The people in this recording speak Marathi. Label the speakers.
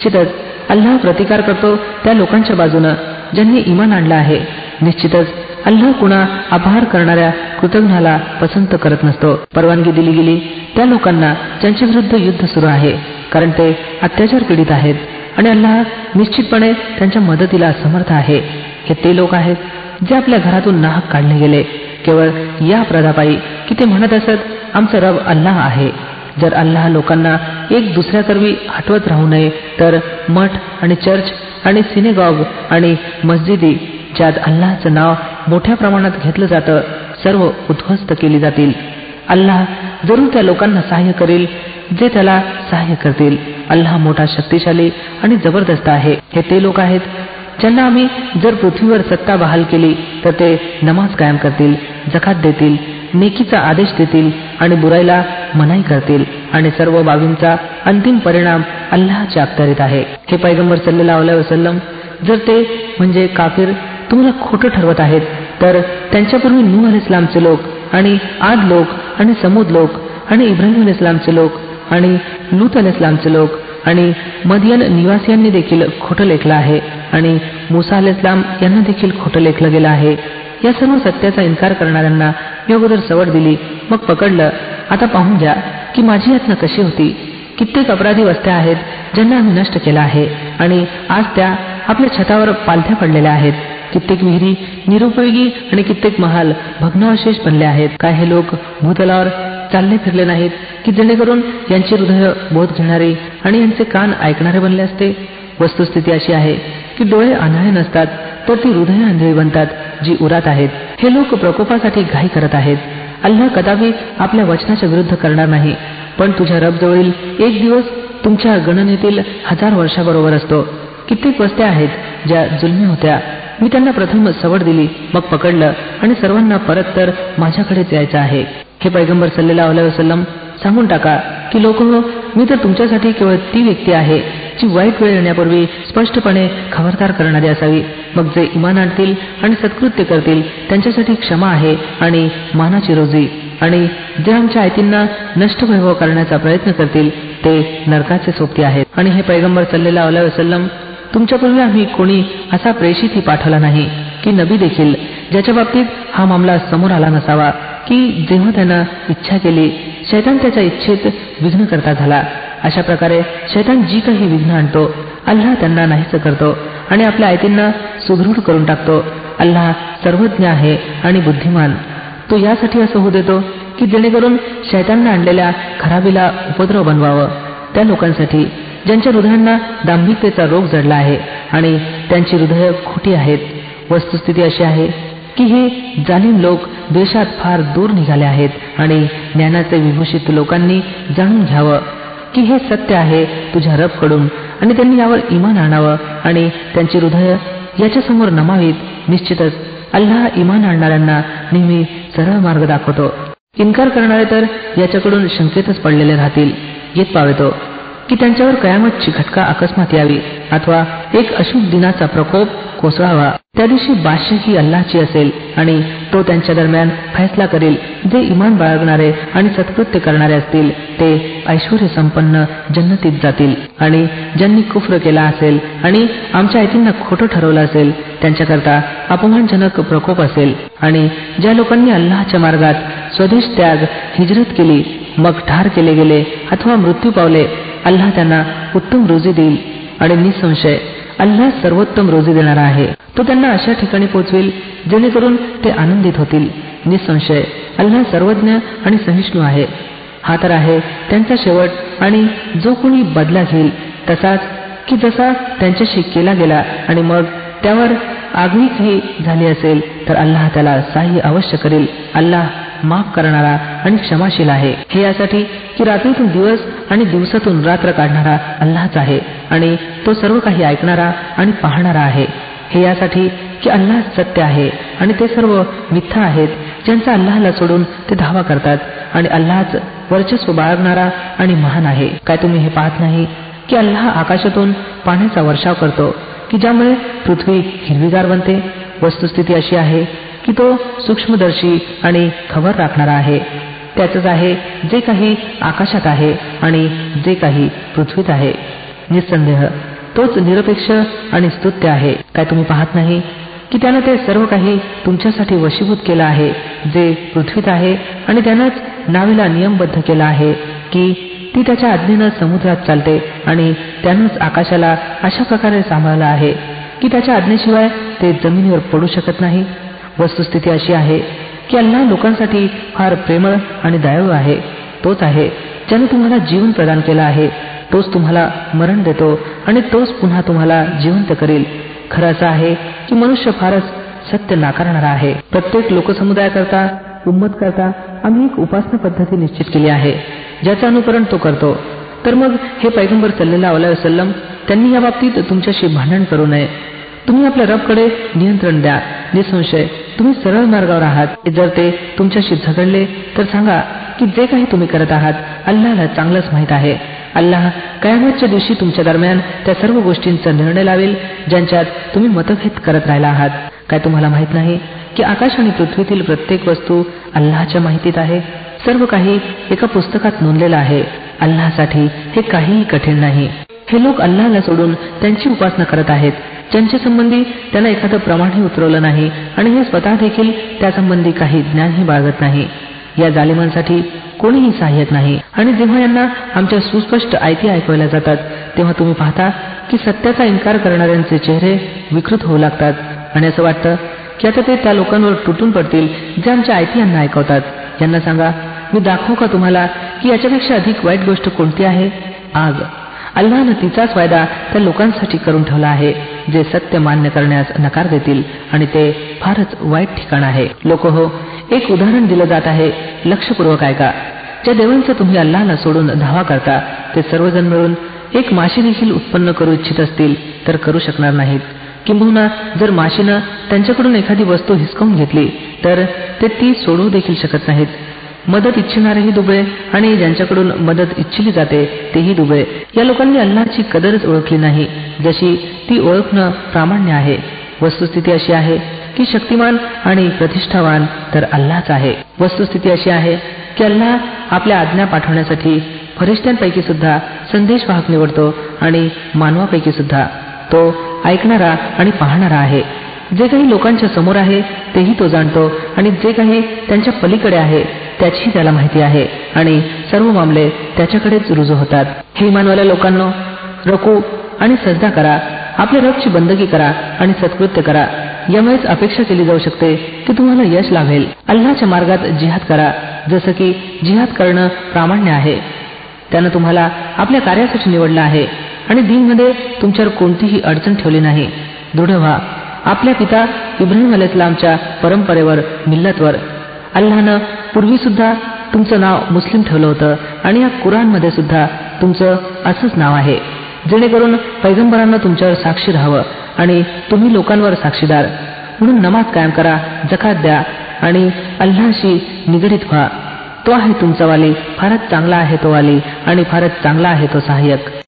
Speaker 1: निश्चितच अल्लाह प्रतिकार करतो त्या लोकांच्या बाजूनं ज्यांनी ईमान आणलं आहे. निश्चितच अल्लाह कुणा आभार करणाऱ्या कृतज्ञाला पसंत करत नसतो. परवानगी दिली गेली त्या लोकांना ज्यांच्या विरुद्ध युद्ध सुरू आहे, कारण ते अत्याचार पीडित आहेत आणि अल्लाह निश्चितपणे त्यांच्या मदतीला समर्थ आहे. हे ते लोक आहेत जे आपल्या घरातून नाहक काढले गेले केवळ या प्रदापायी की ते म्हणत असत आमचा रब अल्लाह आहे. जर अल्लाह लोकांना एक दुसऱ्याकरवी हटवत राहू नये तर मठ आणि चर्च आणि सिनेगॉग आणि मस्जिदी ज्यात अल्लाहचं नाव मोठ्या प्रमाणात घेतलं जातं सर्व उद्ध्वस्त केली जातील. अल्लाह जरूर त्या लोकांना सहाय्य करेल जे त्याला सहाय्य करतील. अल्लाह मोठा शक्तिशाली आणि जबरदस्त आहे. हे ते लोक आहेत ज्यांना आम्ही जर पृथ्वीवर सत्ता बहाल केली तर ते नमाज कायम करतील, जकात देतील, नेकीचा आदेश देतील आणि बुराईला मनाई करतील आणि सर्व बाबींचा अंतिम परिणाम अल्लाहच्या अखत्यारीत आहे. हे पैगंबर सल्लल्लाहु अलैहि वसल्लम जर ते म्हणजे काफिर तुम्हाला खोटं ठरवत आहेत तर त्यांच्यापूर्वी नूह अलैहिस्सलामचे लोक आणि आद लोक आणि समूद लोक आणि इब्राहिम अलैहिस्सलामचे लोक आणि लूत अलैहिस्सलामचे लोक आणि मदियन निवासियांनी देखील खोटं लेखलं आहे आणि मूसा अलैहिस्सलाम यांना देखील खोटं लेखलं गेलं आहे. या सर्व सत्याचा इन्कार करणाऱ्यांना मी अगोदर सवड दिली, मग पकडलं. आता पाहून घ्या की माझी यातना कशी होती. कित्येक अपराधी वस्त्या आहेत ज्यांना आम्ही नष्ट केला आहे आणि आज त्या आपल्या छतावर पालथ्या पडलेल्या आहेत. कित्येक विहिरी निरुपयोगी आणि कित्येक महाल भग्नावशेष बनले आहेत. काय हे लोक भूतलावर चालले फिरले नाहीत की जेणेकरून यांचे हृदय बोध घेणारे आणि यांचे कान ऐकणारे बनले असते. वस्तुस्थिती अशी आहे की डोळे आंधळे नसतात तर ती हृदय आंधळी बनतात जी उरात आहेत. हे लोक प्रकोपासाठी घाई करत आहेत. अल्लाह कदापि आपल्या वचनाच्या विरुद्ध करणार नाही, पण तुझ्या रबजवळील एक दिवस तुमच्या गणनेतील 1000 वर्षाबरोबर असतो. कित्येक वस्त्या आहेत ज्या जुलमी होत्या. मी त्यांना प्रथम सवड दिली, मग पकडलं आणि सर्वांना परत तर माझ्याकडेच यायचं आहे. हे पैगंबर सल्लल्लाहु अलैहि वसल्लम सांगून टाका की लोकहो, मी तर तुमच्यासाठी केवळ ती व्यक्ती आहे जी वाईट वेळ येण्यापूर्वी स्पष्टपणे खबरदार करणारी असावी. मग जे इमान आणतील आणि सत्कृत्य करतील त्यांच्यासाठी क्षमा आहे आणि मानाची रोजी, आणि जे आमच्या आयतींना नष्ट वैभव करण्याचा प्रयत्न करतील ते नरकाचे सोबती आहेत. आणि हे पैगंबर सल्लल्लाहु अलैहि वसल्लम, तुमच्यापूर्वी आम्ही कोणी असा प्रेषितही पाठवला नाही की नबी देखील ज्याच्या बाबतीत हा मामला समोर आला नसावा की जेव्हा त्यानं इच्छा केली शैतान त्याच्या इच्छेत विघ्न करता झाला. अशा प्रकारे शैतान जी काही विघ्न आणतो अल्लाह त्यांना नाहीस करतो आणि आपल्या आयतींना सुदृढ करून टाकतो. अल्लाह सर्वज्ञ आहे आणि बुद्धिमान. तो यासाठी असं होऊ देतो की जेणेकरून शैतानने आणलेल्या खराबीला उपद्रव बनवावं त्या लोकांसाठी ज्यांच्या हृदयांना दांभिकतेचा रोग जडला आहे आणि त्यांची हृदय खोटी आहेत. वस्तुस्थिती अशी आहे की हे जालिम लोक देशात फार दूर निघाले आहेत आणि ज्ञानाचे विभूषित लोकांनी जाणून घ्यावं की हे सत्य आहे तुझ्या रबकडून आणि त्यांनी यावर इमान आणावं आणि त्यांची हृदय याच्यासमोर नमावीत. निश्चितच अल्लाह इमान आणणाऱ्यांना नेहमी सरळ मार्ग दाखवतो. इन्कार करणारे तर याच्याकडून शंकेतच पडलेले राहतील. येत पावेतो की त्यांच्यावर कयामतची घटका अकस्मात यावी अथवा एक अशुभ दिनाचा प्रकोप कोसळावा. त्या दिवशी बादशाही ही अल्लाहची असेल आणि तो त्यांच्या दरम्यान फैसला करेल. जे इमान बाळगणारे आणि सत्कृत्य करणारे असतील ते ऐश्वर्य संपन्न जन्नतीत जातील आणि ज्यांनी कुफ्र केला असेल आणि आमच्या आयतींना खोटं ठरवलं असेल त्यांच्याकरता अपमानजनक प्रकोप असेल. आणि ज्या लोकांनी अल्लाहच्या मार्गात स्वदेश त्याग हिजरत केली मग ठार केले गेले अथवा मृत्यू पावले, अल्लाह त्यांना उत्तम रोजी देईल आणि निसंशय अल्लाह सर्वोत्तम रोजी देणारा आहे. तो त्यांना अशा ठिकाणी पोहोचवेल जेणेकरून ते आनंदित होतील. निसंशय अल्लाह सर्वज्ञ आणि सहिष्णू आहे. हा तर आहे त्यांचा शेवट आणि जो कोणी बदला घेईल तसाच की जसा त्यांच्याशी केला गेला आणि मग त्यावर आगळी काही झाली असेल तर अल्लाह त्याला सहाय्य अवश्य करेल. अल्लाह माफ करणारा आणि क्षमाशील आहे. हे यासाठी की रात्रीतून दिवस आणि दिवसातून रात्र काढणारा अल्लाहच आहे आणि तो सर्व काही ऐकणारा आणि पाहणारा आहे. हे यासाठी की अल्लाह सत्य आहे आणि ते सर्व मिथ्या आहेत ज्यांचा अल्लाहला सोडून ते धावा करतात आणि अल्लाहच वर्चस्व बाळगणारा आणि महान आहे. काय तुम्ही हे पाहत नाही की अल्लाह आकाशातून पाण्याचा वर्षाव करतो की ज्यामुळे पृथ्वी हिरवीगार बनते. वस्तुस्थिती अशी आहे की तो सूक्ष्मदर्शी आणि खबर राखणारा आहे. त्याचंच आहे जे काही आकाशात आहे आणि जे काही पृथ्वीत आहे. निसंदेह तोच निरपेक्ष आणि स्तुत्य आहे. काय तुम्ही पाहत नाही की त्यानं ते सर्व काही तुमच्यासाठी वशीभूत केलं आहे जे पृथ्वीत आहे, आणि त्यानंच नावेला नियमबद्ध केला आहे की ती त्याच्या आज्ञेनं समुद्रात चालते, आणि त्यानंच आकाशाला अशा प्रकारे सांभाळलं आहे की त्याच्या आज्ञेशिवाय ते जमिनीवर पडू शकत नाही. वस्तुस्थिती अशी आहे की अल्लाह लोकांसाठी फार प्रेमळ आणि दयाळू आहे. तोच आहे ज्याने तुम्हाला जीवन प्रदान केलं आहे, तोच तुम्हाला मरण देतो आणि तोच पुन्हा तुम्हाला जिवंत करील. खरं असं आहे की मनुष्य फारच सत्य नाकारणारा आहे. प्रत्येक लोकसमुदायाकरता, उम्मत करता आम्ही एक उपासना पद्धती निश्चित केली आहे ज्याचं अनुकरण तो करतो. तर मग हे पैगंबर सल्लल्लाहु अलैहि वसल्लम त्यांनी या बाबतीत तुमच्याशी भांडण करू नये. तुम्ही आपल्या रबकडे नियंत्रण द्या. निसंशय तुम्ही सरळ मार्गावर आहात. जर ते तुमच्याशी झगडले तर सांगा की जे काही तुम्ही करत आहात अल्लाहला चांगलंच माहीत आहे. अल्लाह कयामतच्या दिवशी तुमच्या दरम्यान त्या सर्व गोष्टींचा निर्णय लावेल ज्यांच्यात तुम्ही मतभेद करत राहिला आहात. काय तुम्हाला माहित नाही की आकाश आणि पृथ्वीतील प्रत्येक वस्तू अल्लाहच्या माहितीत आहे. सर्व काही एका पुस्तकात नोंदलेलं आहे. अल्लाहसाठी हे काहीही कठीण नाही. हे लोक अल्लाहला सोडून त्यांची उपासना करत आहेत ज्यांच्या संबंधी त्यांना एखादं प्रमाणही उतरवलं नाही, आणि हे स्वतः देखील त्यासंबंधी काही ज्ञानही बाळगत नाही. या जालिमांसाठी कोणीही सहाय्यक नाही. आणि जेव्हा यांना आमच्या सुस्पष्ट आयती ऐकवल्या जातात तेव्हा तुम्ही पाहता की सत्याचा इन्कार करणाऱ्यांचे चेहरे विकृत होऊ लागतात, आणि असं वाटतं की आता ते त्या लोकांवर तुटून पडतील जे आमच्या आयती यांना ऐकवतात. यांना सांगा, मी दाखवू का तुम्हाला की याच्यापेक्षा अधिक वाईट गोष्ट कोणती आहे? आग. अल्लाहनं तिचाच वायदा त्या लोकांसाठी करून ठेवला आहे जे सत्य मान्य करण्यास नकार देतील, आणि ते फारच वाईट ठिकाण आहे. लोक हो, एक उदाहरण दिलं जात आहे, लक्षपूर्वक ऐका. ज्या देवांचा तुम्ही अल्लाहला सोडून धावा करता ते सर्वजण मिळून एक माशी देखील उत्पन्न करू इच्छित असतील तर करू शकणार नाहीत. किंबहुना जर माशीनं त्यांच्याकडून एखादी वस्तू हिसकावून घेतली तर ते ती सोडवू देखील शकत नाहीत. मदत इच्छिणारेही दुबळे आणि ज्यांच्याकडून मदत इच्छिली जाते तेही दुबळे. या लोकांनी अल्लाहची कदरच ओळखली नाही जशी ती ओळखणं प्रामाण्य आहे. वस्तुस्थिती अशी आहे की शक्तिमान आणि प्रतिष्ठावान तर अल्लाहच आहे. वस्तुस्थिती अशी आहे की अल्लाह आपल्या आज्ञा पाठवण्यासाठी फरिश्त्यांपैकी सुद्धा संदेशवाहक निवडतो आणि मानवापैकी सुद्धा. तो ऐकणारा आणि पाहणारा आहे. जे काही लोकांच्या समोर आहे तेही तो जाणतो, आणि जे काही त्यांच्या पलीकडे आहे त्याचीही त्याला माहिती आहे, आणि सर्व मामले त्याच्याकडेच रुजू होतात. हे इमानवाल्या लोकांनो, रकू आणि सजदा करा, आपल्या रबची बंदगी करा आणि सत्कृत्य करा. यामुळेच अपेक्षा केली जाऊ शकते की तुम्हाला यश लाभेल. अल्लाहच्या मार्गात जिहाद करा, जसं की जिहाद करणं प्रामाण्य आहे. त्यानं तुम्हाला आपल्या कार्यासाठी निवडलं आहे आणि दीनमध्ये तुमच्यावर कोणतीही अडचण ठेवली नाही. दृढ व्हा आपल्या पिता इब्राहिम अलैहिस्सलामच्या परंपरेवर, मिल्लतवर. अल्लाहनं पूर्वी सुद्धा तुमचं नाव मुस्लिम ठेवलं होतं, आणि या कुराणमध्ये सुद्धा तुमचं असंच नाव आहे, जेणेकरून पैगंबरांना तुमच्यावर साक्षी राहावं आणि तुम्ही लोकांवर साक्षीदार. म्हणून नमाज कायम करा, जकात द्या आणि अल्लाहशी निगडीत व्हा. तो आहे तुमचा वाली, फारच चांगला आहे तो वाली आणि फारच चांगला आहे तो सहाय्यक.